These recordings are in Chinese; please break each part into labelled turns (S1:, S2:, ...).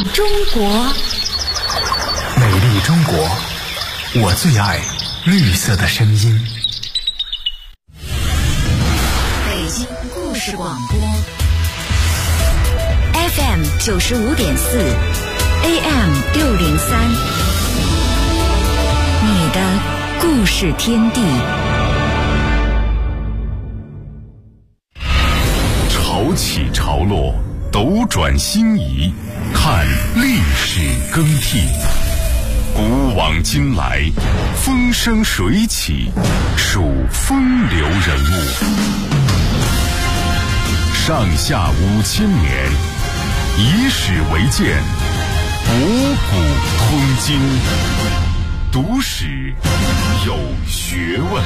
S1: 中国，
S2: 美丽中国，我最爱绿色的声音。
S1: 北京故事广播 FM 95.4 AM 603，你的故事天地。
S3: 潮起潮落，斗转星移，看历史更替。古往今来，风生水起，数风流人物。上下5000年，以史为鉴，博古通今。读史有学问。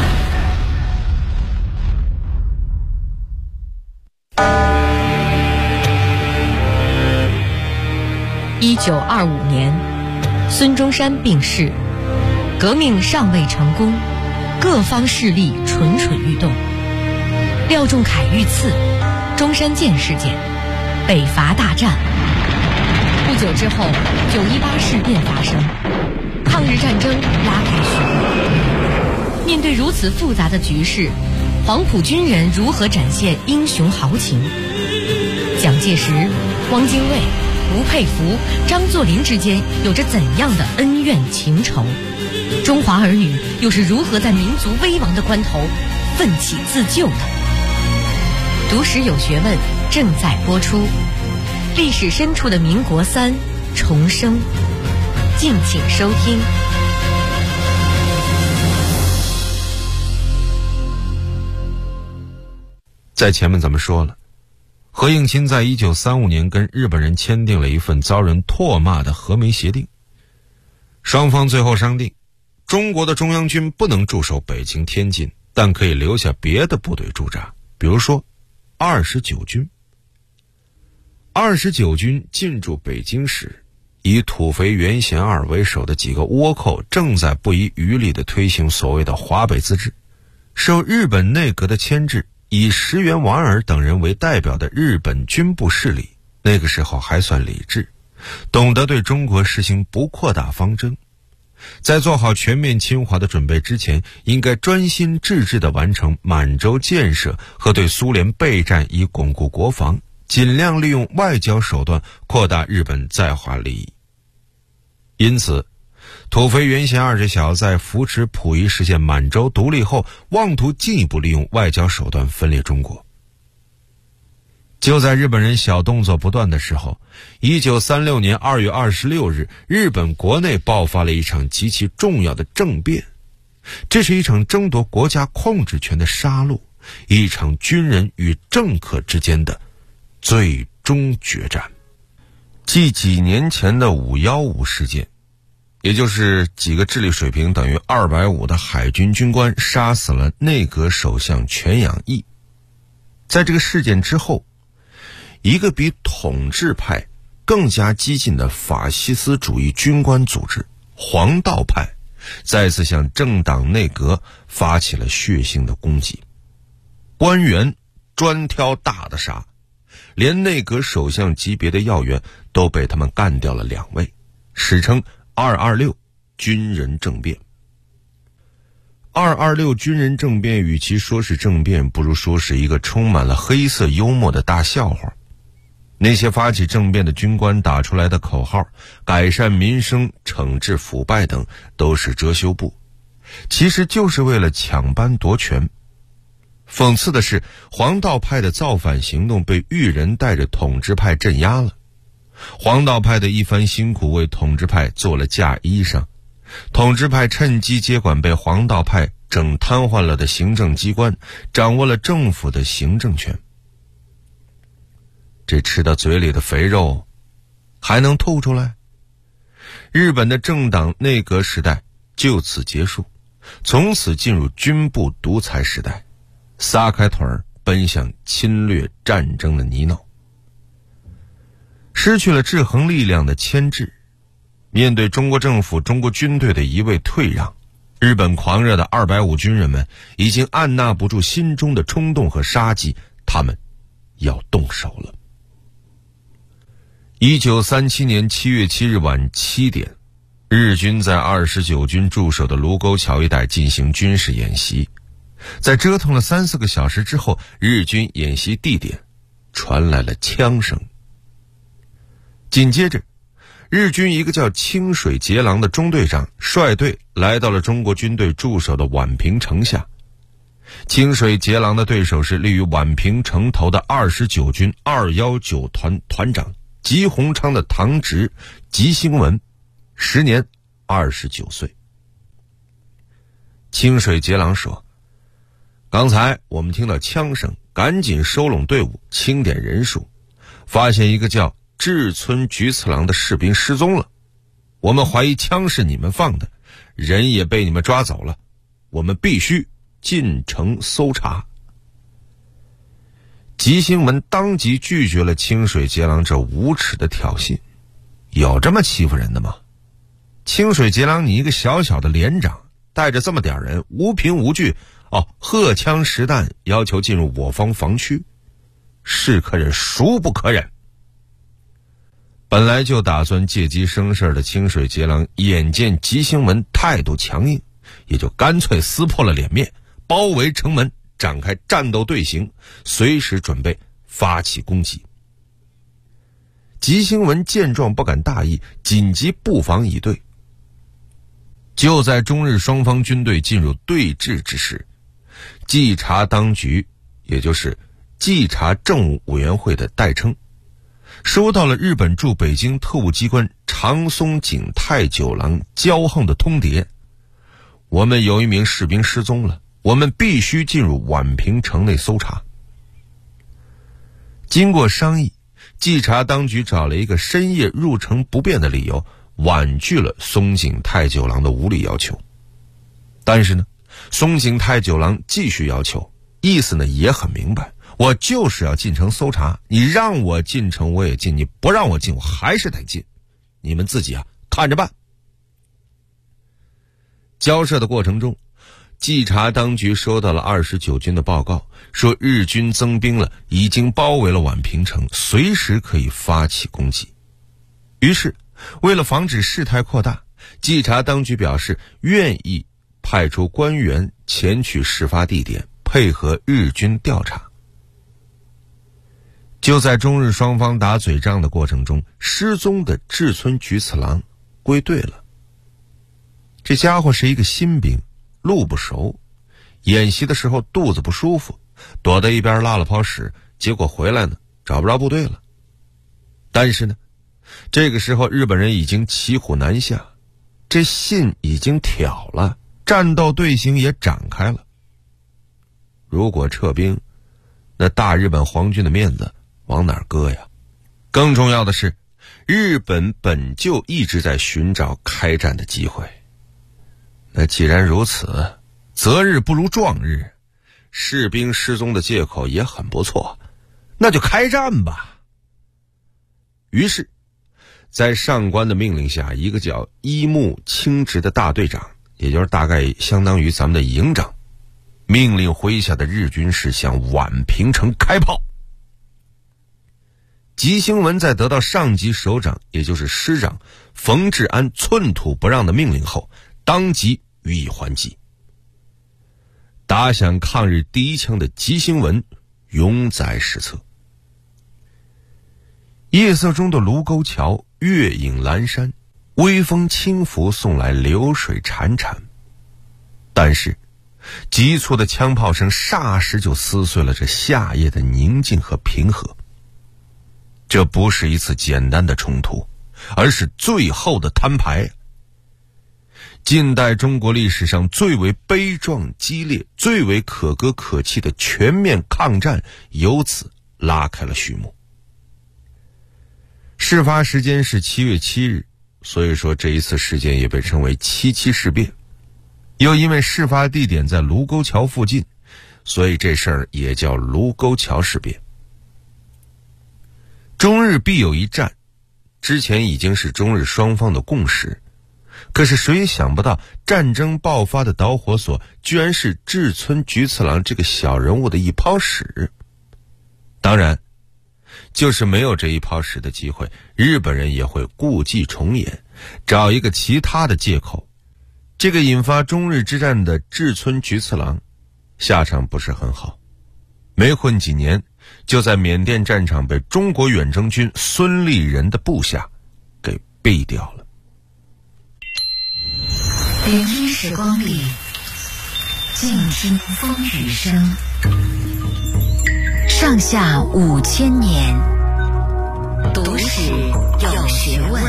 S4: 1925年，孙中山病逝，革命尚未成功，各方势力蠢蠢欲动。廖仲恺遇刺，中山舰事件，北伐大战。不久之后，918事变发生，抗日战争拉开序幕。面对如此复杂的局势，黄埔军人如何展现英雄豪情？蒋介石、汪精卫、吴佩孚、张作霖之间有着怎样的恩怨情仇？中华儿女又是如何在民族危亡的关头奋起自救的？读史有学问正在播出，历史深处的民国3重生，敬请收听。
S5: 在前面咱们说了，何应钦在1935年跟日本人签订了一份遭人唾骂的和美协定。双方最后商定，中国的中央军不能驻守北京、天津，但可以留下别的部队驻扎，比如说29军。29军进驻北京时，以土肥原贤二为首的几个倭寇正在不遗余力地推行所谓的华北自治。受日本内阁的牵制，以石原莞尔等人为代表的日本军部势力，那个时候还算理智，懂得对中国实行不扩大方针。在做好全面侵华的准备之前，应该专心致志地完成满洲建设和对苏联备战，以巩固国防，尽量利用外交手段扩大日本在华利益。因此，土肥原贤二这小子在扶持溥仪实现满洲独立后，妄图进一步利用外交手段分裂中国。就在日本人小动作不断的时候，1936年2月26日，日本国内爆发了一场极其重要的政变。这是一场争夺国家控制权的杀戮，一场军人与政客之间的最终决战。继几年前的515事件，也就是几个智力水平等于250的海军军官杀死了内阁首相全养义。在这个事件之后，一个比统治派更加激进的法西斯主义军官组织黄道派再次向政党内阁发起了血腥的攻击，官员专挑大的杀，连内阁首相级别的要员都被他们干掉了2位，史称226军人政变。226军人政变与其说是政变，不如说是一个充满了黑色幽默的大笑话。那些发起政变的军官打出来的口号，改善民生、惩治腐败等，都是遮羞布，其实就是为了抢班夺权。讽刺的是，黄道派的造反行动被裕人带着统治派镇压了。黄道派的一番辛苦为统治派做了嫁衣裳，统治派趁机接管被黄道派整瘫痪了的行政机关，掌握了政府的行政权。这吃到嘴里的肥肉还能吐出来？日本的政党内阁时代就此结束，从此进入军部独裁时代，撒开腿儿奔向侵略战争的泥淖。失去了制衡力量的牵制，面对中国政府、中国军队的一味退让，日本狂热的250军人们已经按捺不住心中的冲动和杀机，他们要动手了。 1937年7月7日晚7点，日军在29军驻守的卢沟桥一带进行军事演习。在折腾了3-4个小时之后，日军演习地点传来了枪声。紧接着，日军一个叫清水节郎的中队长率队来到了中国军队驻守的宛平城下。清水节郎的对手是立于宛平城头的29军219团团长吉鸿昌的堂侄吉星文，时年29岁。清水节郎说，刚才我们听到枪声，赶紧收拢队伍，清点人数，发现一个叫志村菊次郎的士兵失踪了，我们怀疑枪是你们放的，人也被你们抓走了，我们必须进城搜查。吉星文当即拒绝了清水节郎这无耻的挑衅，有这么欺负人的吗？清水节郎，你一个小小的连长，带着这么点人，无凭无据，荷枪实弹要求进入我方防区，是可忍孰不可忍。本来就打算借机生事的清水节郎，眼见吉星文态度强硬，也就干脆撕破了脸面，包围城门，展开战斗队形，随时准备发起攻击。吉星文见状不敢大意，紧急布防以对。就在中日双方军队进入对峙之时，稽查当局，也就是稽查政务委员会的代称，收到了日本驻北京特务机关长松井太久郎骄横的通牒，我们有一名士兵失踪了，我们必须进入宛平城内搜查。经过商议，稽查当局找了一个深夜入城不便的理由，婉拒了松井太久郎的无理要求。但是呢，松井太久郎继续要求，意思呢也很明白，我就是要进城搜查，你让我进城我也进，你不让我进我还是得进，你们自己看着办。交涉的过程中，稽查当局收到了29军的报告，说日军增兵了，已经包围了宛平城，随时可以发起攻击。于是为了防止事态扩大，稽查当局表示愿意派出官员前去事发地点，配合日军调查。就在中日双方打嘴仗的过程中，失踪的志村菊次郎归队了。这家伙是一个新兵，路不熟，演习的时候肚子不舒服，躲在一边拉了泡屎，结果回来呢找不着部队了。但是呢，这个时候日本人已经骑虎难下，这信已经挑了，战斗队形也展开了。如果撤兵，那大日本皇军的面子往哪儿搁呀？更重要的是，日本本就一直在寻找开战的机会。那既然如此，择日不如撞日，士兵失踪的借口也很不错，那就开战吧。于是在上官的命令下，一个叫伊木清直的大队长，也就是大概相当于咱们的营长，命令麾下的日军是向宛平城开炮。吉星文在得到上级首长，也就是师长冯治安寸土不让的命令后，当即予以还击。打响抗日第一枪的吉星文永载史册。夜色中的卢沟桥，月影阑珊，微风轻拂，送来流水潺潺。但是急促的枪炮声霎时就撕碎了这夏夜的宁静和平和。这不是一次简单的冲突，而是最后的摊牌。近代中国历史上最为悲壮激烈、最为可歌可泣的全面抗战由此拉开了序幕。事发时间是7月7日，所以说这一次事件也被称为77事变。又因为事发地点在卢沟桥附近，所以这事儿也叫卢沟桥事变。中日必有一战，之前已经是中日双方的共识。可是谁也想不到，战争爆发的导火索居然是志村菊次郎这个小人物的一泡屎。当然， 就是没有这一炮使的机会，日本人也会故伎重演，找一个其他的借口。这个引发中日之战的志村菊次郎下场不是很好，没混几年就在缅甸战场被中国远征军孙立人的部下给毙掉了。
S1: 聆听时光里，静听风雨声。上下5000年，读史有学问。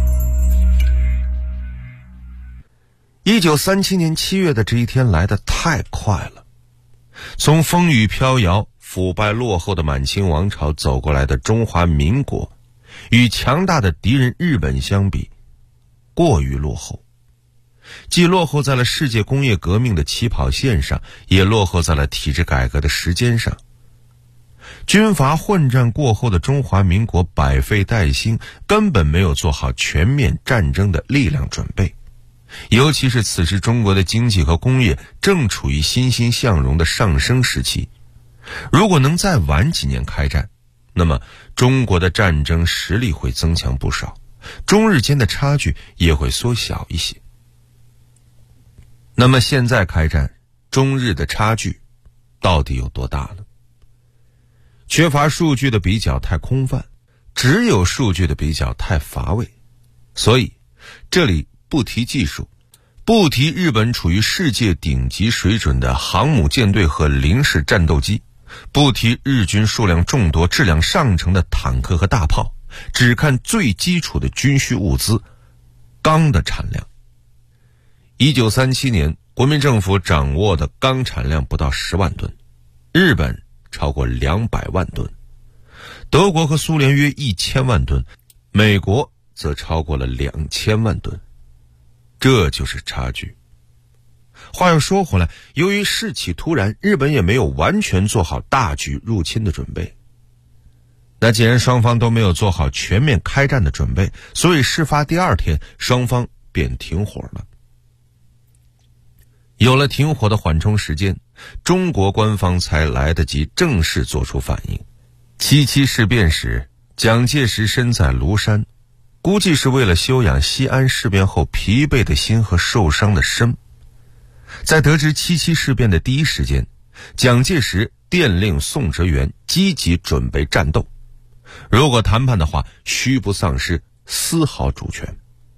S5: 1937年7月的这一天来得太快了，从风雨飘摇、腐败落后的满清王朝走过来的中华民国，与强大的敌人日本相比，过于落后。既落后在了世界工业革命的起跑线上，也落后在了体制改革的时间上。军阀混战过后的中华民国百废待兴，根本没有做好全面战争的力量准备。尤其是此时中国的经济和工业正处于欣欣向荣的上升时期，如果能再晚几年开战，那么中国的战争实力会增强不少，中日间的差距也会缩小一些。那么现在开战，中日的差距到底有多大呢？缺乏数据的比较太空泛，只有数据的比较太乏味。所以这里不提技术，不提日本处于世界顶级水准的航母舰队和零式战斗机，不提日军数量众多、质量上乘的坦克和大炮，只看最基础的军需物资——钢的产量。1937年，国民政府掌握的钢产量不到10万吨，日本超过200万吨，德国和苏联约1000万吨，美国则超过了2000万吨。这就是差距。话又说回来，由于事起突然，日本也没有完全做好大举入侵的准备。那既然双方都没有做好全面开战的准备，所以事发第2天，双方便停火了。有了停火的缓冲时间，中国官方才来得及正式做出反应。77事变时，蒋介石身在庐山，估计是为了休养西安事变后疲惫的心和受伤的身。在得知77事变的第一时间，蒋介石电令宋哲元积极准备战斗，如果谈判的话，须不丧失丝毫主权。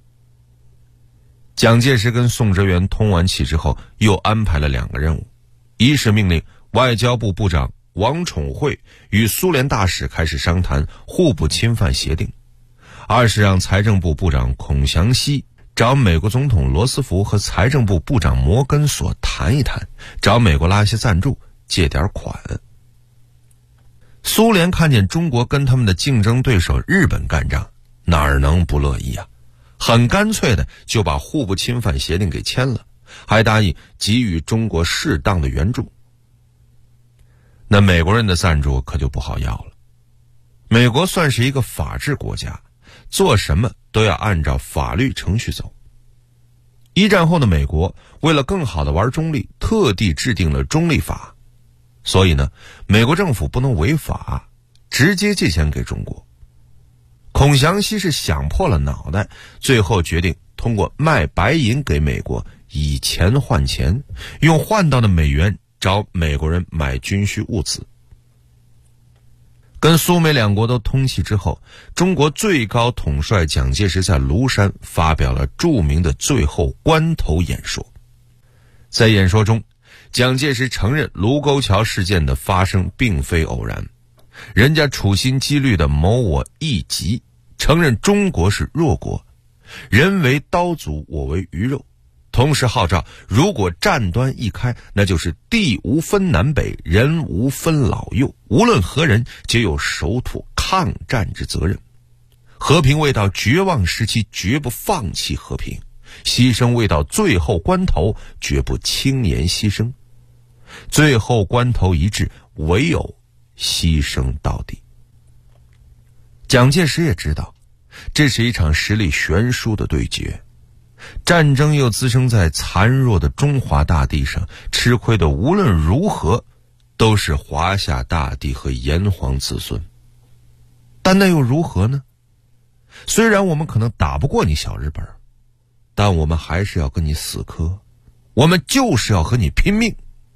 S5: 蒋介石跟宋哲元通完气之后，又安排了2个任务：一是命令外交部部长王宠惠与苏联大使开始商谈互不侵犯协定；二是让财政部部长孔祥熙找美国总统罗斯福和财政部部长摩根索谈一谈，找美国拉些赞助，借点款。苏联看见中国跟他们的竞争对手日本干仗，哪能不乐意啊？很干脆的就把互不侵犯协定给签了，还答应给予中国适当的援助。那美国人的赞助可就不好要了。美国算是一个法治国家，做什么都要按照法律程序走。一战后的美国为了更好的玩中立，特地制定了中立法，所以呢，美国政府不能违法，直接借钱给中国。孔祥熙是想破了脑袋，最后决定通过卖白银给美国，以钱换钱，用换到的美元找美国人买军需物资。跟苏美两国都通气之后，中国最高统帅蒋介石在庐山发表了著名的最后关头演说。在演说中，蒋介石承认卢沟桥事件的发生并非偶然，人家处心积虑地谋我一己，承认中国是弱国，人为刀俎，我为鱼肉。同时号召，如果战端一开，那就是地无分南北，人无分老幼，无论何人，皆有守土抗战之责任。和平未到绝望时期，绝不放弃和平；牺牲未到最后关头，绝不轻言牺牲。最后关头一至，唯有牺牲到底。蒋介石也知道，这是一场实力悬殊的对决。战争又滋生在残弱的中华大地上，吃亏的无论如何都是华夏大地和炎黄子孙。 但那又如何呢？虽然我们可能打不过你小日本，但我们还是要跟你死磕，我们就是要和你拼命。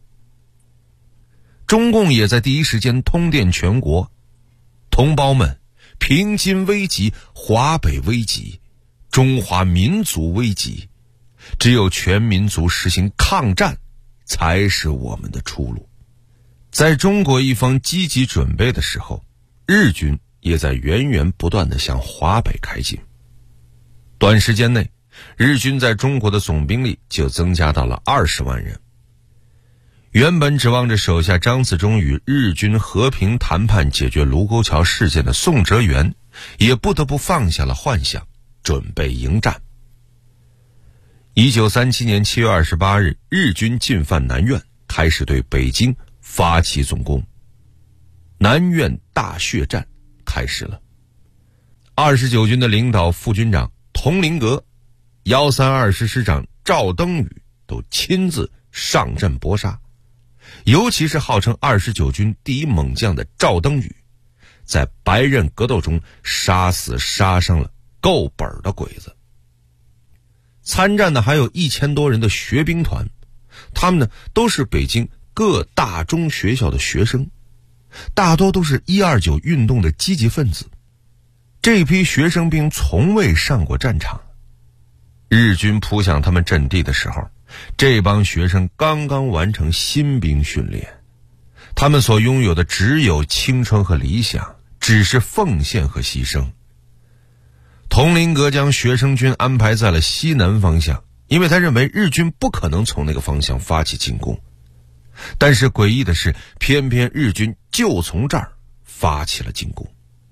S5: 中共也在第一时间通电全国，同胞们，平津危急，华北危急，中华民族危急，只有全民族实行抗战，才是我们的出路。在中国一方积极准备的时候，日军也在源源不断地向华北开进。短时间内，日军在中国的总兵力就增加到了20万人。原本指望着手下张自忠与日军和平谈判解决卢沟桥事件的宋哲元，也不得不放下了幻想，准备迎战。1937年7月28日，日军进犯南苑，开始对北京发起总攻。南苑大血战开始了。29军的领导副军长佟麟阁、132师师长赵登禹都亲自上阵搏杀。尤其是号称29军第一猛将的赵登禹，在白刃格斗中杀死杀伤了够本的鬼子。参战的还有1000多人的学兵团，他们呢都是北京各大中学校的学生，大多都是129运动的积极分子。这批学生兵从未上过战场，日军扑向他们阵地的时候，这帮学生刚刚完成新兵训练，他们所拥有的只有青春和理想，只是奉献和牺牲。佟麟阁将学生军安排在了西南方向，因为他认为日军不可能从那个方向发起进攻。但是诡异的是，偏偏日军就从这儿发起了进攻。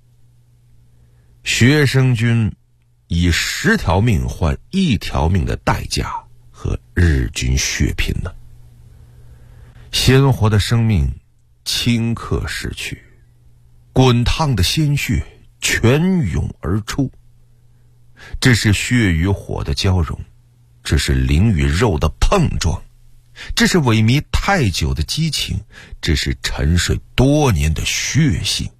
S5: 学生军以10条命换1条命的代价和日军血拼呢。鲜活的生命顷刻逝去，滚烫的鲜血泉涌而出。这是血与火的交融，这是灵与肉的碰撞，这是萎靡太久的激情，这是沉睡多年的血性。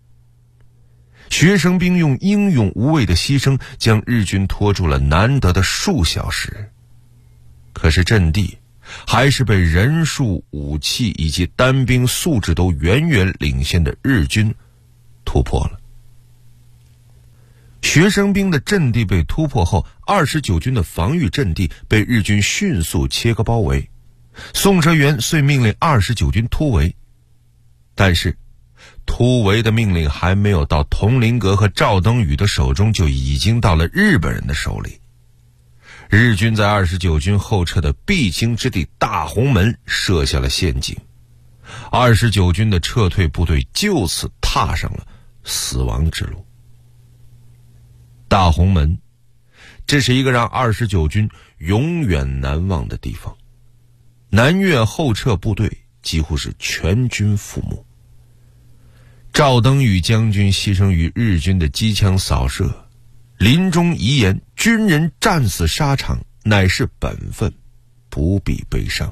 S5: 学生兵用英勇无畏的牺牲将日军拖住了难得的数小时，可是阵地还是被人数、武器以及单兵素质都远远领先的日军突破了。学生兵的阵地被突破后，29军的防御阵地被日军迅速切割包围。宋哲元遂命令29军突围，但是突围的命令还没有到佟麟阁和赵登禹的手中，就已经到了日本人的手里。日军在29军后撤的必经之地大红门设下了陷阱，29军的撤退部队就此踏上了死亡之路。大红门，这是一个让29军永远难忘的地方。南越后撤部队几乎是全军覆没。赵登禹将军牺牲于日军的机枪扫射，临终遗言：军人战死沙场乃是本分，不必悲伤。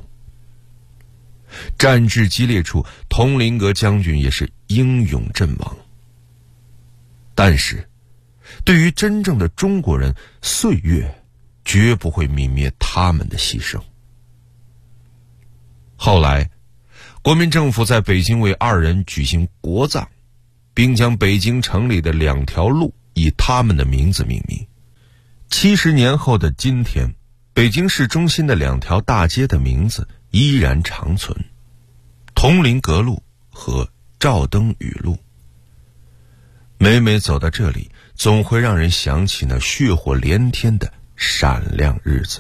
S5: 战事激烈处，佟麟阁将军也是英勇阵亡。但是对于真正的中国人，岁月绝不会泯灭他们的牺牲。后来国民政府在北京为2人举行国葬，并将北京城里的2条路以他们的名字命名。70年后的今天，北京市中心的2条大街的名字依然长存：佟麟阁路和赵登禹路。每每走到这里，总会让人想起那血火连天的闪亮日子。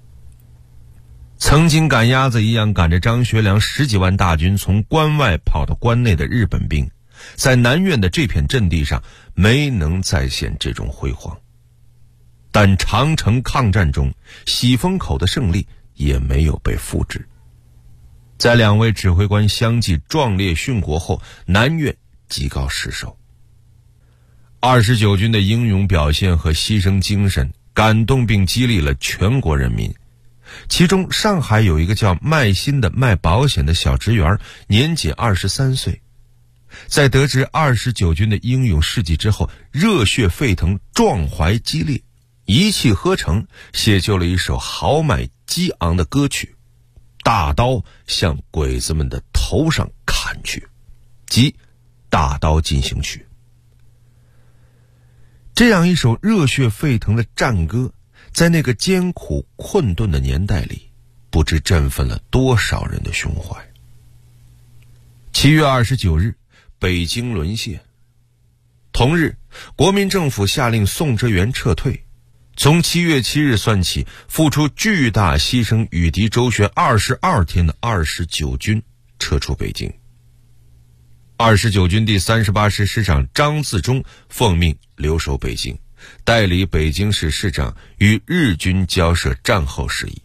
S5: 曾经赶鸭子一样赶着张学良10几万大军从关外跑到关内的日本兵，在南苑的这片阵地上没能再现这种辉煌。但长城抗战中，喜峰口的胜利也没有被复制。在2位指挥官相继壮烈殉国后，南苑即告失守。29军的英勇表现和牺牲精神感动并激励了全国人民。其中上海有一个叫麦新的卖保险的小职员，年仅23岁。 在得知29军的英勇事迹之后，热血沸腾，壮怀激烈，一气呵成，写就了一首豪迈激昂的歌曲，大刀向鬼子们的头上砍去，即大刀进行曲。这样一首热血沸腾的战歌，在那个艰苦困顿的年代里，不知振奋了多少人的胸怀。7月29日，北京沦陷。同日，国民政府下令宋哲元撤退。从7月7日算起，付出巨大牺牲与敌周旋22天的29军撤出北京。29军第38师师长张自忠奉命留守北京，代理北京市市长与日军交涉战后事宜。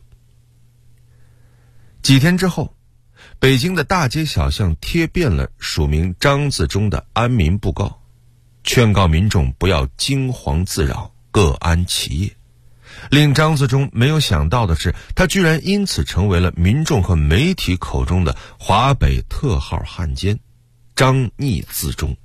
S5: 几天之后，北京的大街小巷贴遍了署名张自忠的安民布告，劝告民众不要惊惶自扰，各安其业。令张自忠没有想到的是，他居然因此成为了民众和媒体口中的华北特号汉奸张逆自忠。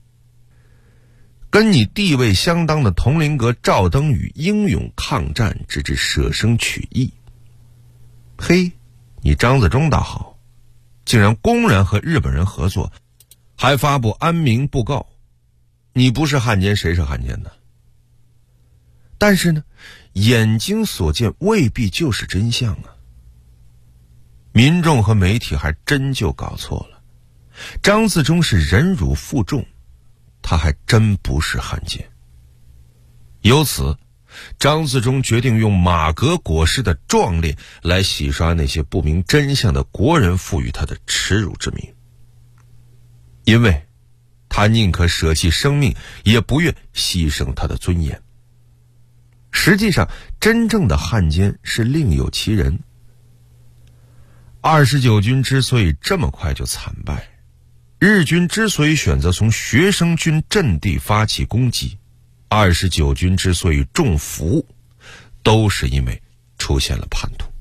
S5: 跟你地位相当的佟麟阁赵登禹英勇抗战，直至舍生取义。嘿，你张自忠倒好，竟然公然和日本人合作，还发布安民布告。你不是汉奸，谁是汉奸呢？但是呢，眼睛所见未必就是真相啊。民众和媒体还真就搞错了，张自忠是忍辱负重，他还真不是汉奸。由此，张自忠决定用马革裹尸的壮烈来洗刷那些不明真相的国人赋予他的耻辱之名。因为他宁可舍弃生命，也不愿牺牲他的尊严。实际上，真正的汉奸是另有其人。29军之所以这么快就惨败，日军之所以选择从学生军阵地发起攻击，29军之所以中伏，都是因为出现了叛徒。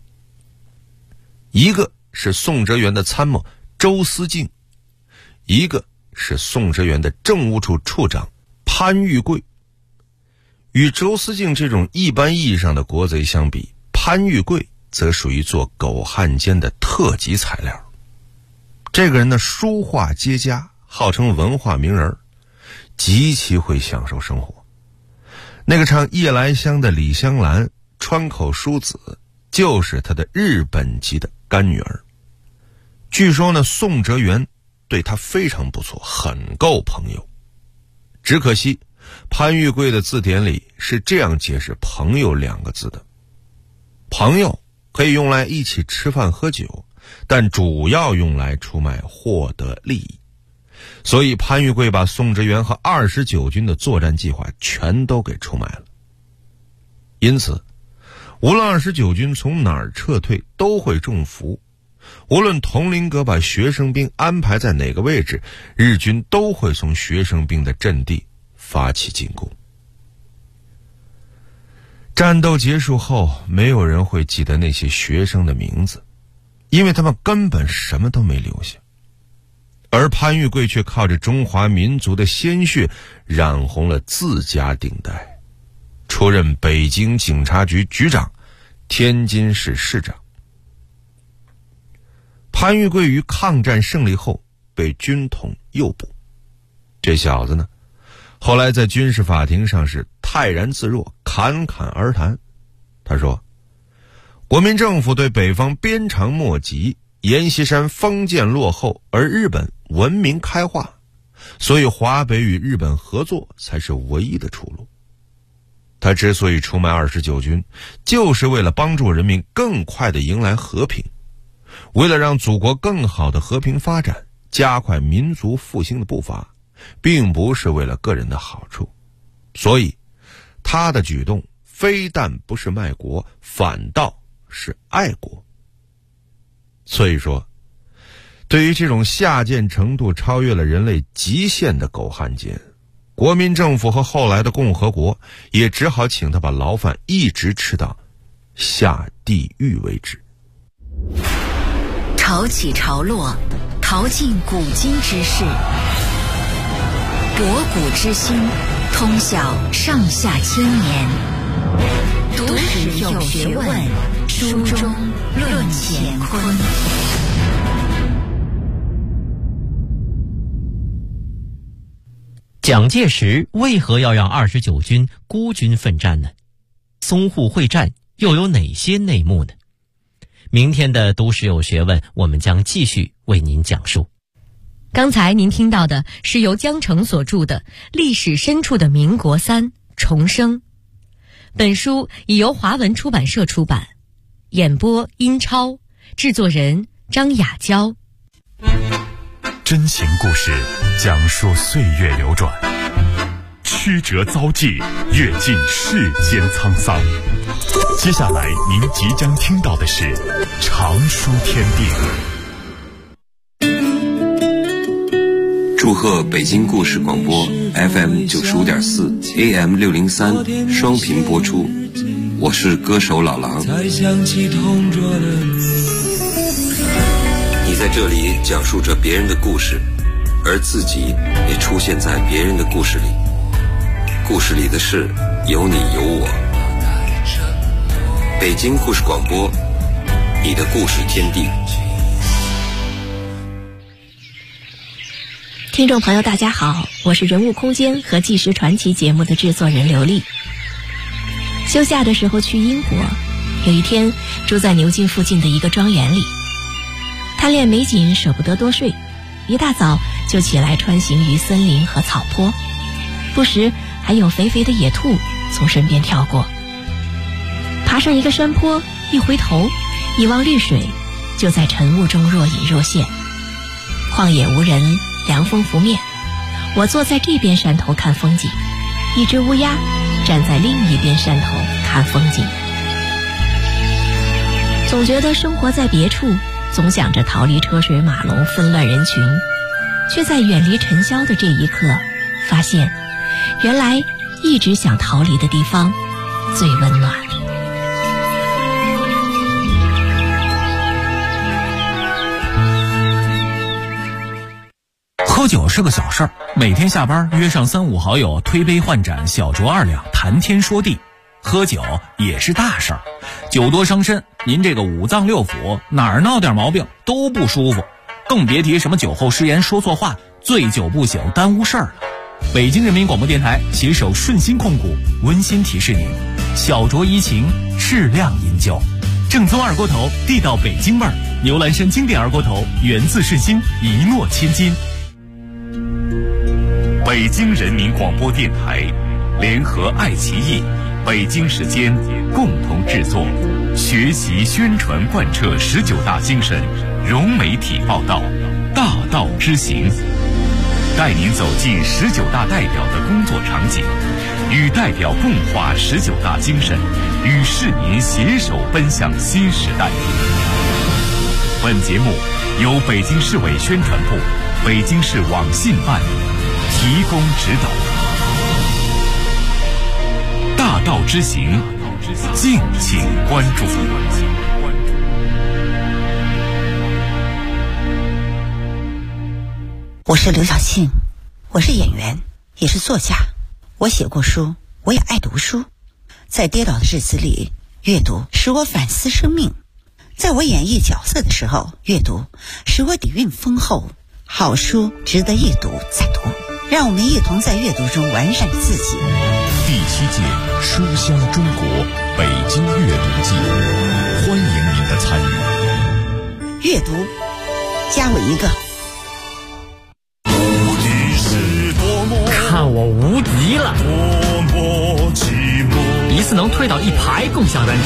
S5: 一个是宋哲元的参谋周思敬，一个是宋哲元的政务处处长潘玉贵。与周思敬这种一般意义上的国贼相比，潘玉贵则属于做狗汉奸的特级材料。这个人的书画皆佳，号称文化名人，极其会享受生活。那个唱夜来香的李香兰，川口淑子，就是他的日本籍的干女儿。据说呢，宋哲元对他非常不错，很够朋友。只可惜潘玉贵的字典里是这样解释朋友2个字的：朋友可以用来一起吃饭喝酒，但主要用来出卖获得利益。所以潘玉贵把宋哲元和29军的作战计划全都给出卖了。因此，无论29军从哪儿撤退都会中伏，无论佟麟阁把学生兵安排在哪个位置，日军都会从学生兵的阵地发起进攻。战斗结束后，没有人会记得那些学生的名字，因为他们根本什么都没留下。而潘玉贵却靠着中华民族的鲜血染红了自家顶带，出任北京警察局局长、天津市市长。潘玉贵于抗战胜利后被军统诱捕，这小子呢，后来在军事法庭上是泰然自若，侃侃而谈。他说，国民政府对北方鞭长莫及，阎锡山封建落后，而日本文明开化，所以华北与日本合作才是唯一的出路。他之所以出卖29军，就是为了帮助人民更快地迎来和平，为了让祖国更好的和平发展，加快民族复兴的步伐，并不是为了个人的好处。所以他的举动非但不是卖国，反倒是爱国。所以说，对于这种下贱程度超越了人类极限的狗汉奸，国民政府和后来的共和国也只好请他把牢饭一直吃到下地狱为止。
S1: 潮起潮落， 淘尽古今之事，博古之心，通晓上下千年。读史有学问，书中论乾坤。
S6: 蒋介石为何要让29军孤军奋战呢？淞沪会战又有哪些内幕呢？明天的读史有学问，我们将继续为您讲述。
S4: 刚才您听到的是由江澄所著的《历史深处的民国3重生》，本书已由华文出版社出版，演播殷超，制作人张雅娇。
S3: 真情故事讲述岁月流转，曲折遭际，阅尽世间沧桑。接下来您即将听到的是常书天地。
S7: 祝贺北京故事广播 FM 95.4 AM 603双频播出，我是歌手老狼。你在这里讲述着别人的故事，而自己也出现在别人的故事里。故事里的事有你有我。北京故事广播，你的故事天地。
S8: 听众朋友大家好，我是人物空间和纪实传奇节目的制作人刘丽。休假的时候去英国，有一天住在牛津附近的一个庄园里，贪恋美景舍不得多睡，一大早就起来穿行于森林和草坡，不时还有肥肥的野兔从身边跳过。爬上一个山坡，一回头一望绿水，就在晨雾中若隐若现。旷野无人，凉风拂面，我坐在这边山头看风景，一只乌鸦站在另一边山头看风景。总觉得生活在别处，总想着逃离车水马龙纷乱人群，却在远离尘嚣的这一刻发现，原来一直想逃离的地方最温暖。
S9: 喝酒是个小事儿，每天下班约上3、5好友，推杯换盏，小酌2两，谈天说地。喝酒也是大事儿，酒多伤身，您这个5脏6腑哪儿闹点毛病都不舒服，更别提什么酒后失言说错话，醉酒不醒耽误事儿了。北京人民广播电台携手顺心控股温馨提示您：小酌怡情，适量饮酒。正宗二锅头，地道北京味儿，牛栏山经典二锅头，源自顺心，一诺千金。
S3: 北京人民广播电台联合爱奇艺、北京时间共同制作，学习宣传贯彻19大精神，融媒体报道，大道之行，带您走进19大代表的工作场景，与代表共话19大精神，与市民携手奔向新时代。本节目由北京市委宣传部、北京市网信办提供指导。大道之行，敬请关注。
S10: 我是刘晓庆，我是演员，也是作家。我写过书，我也爱读书。在跌倒的日子里，阅读使我反思生命；在我演绎角色的时候，阅读使我底蕴丰厚。好书值得一读再读，让我们一同在阅读中完善自己。
S3: 第7届书香中国北京阅读季，欢迎您的参与。
S10: 阅读，加我一个。
S6: 看我无敌了！
S3: 多么寂寞，
S6: 一次能推倒1排共享单车。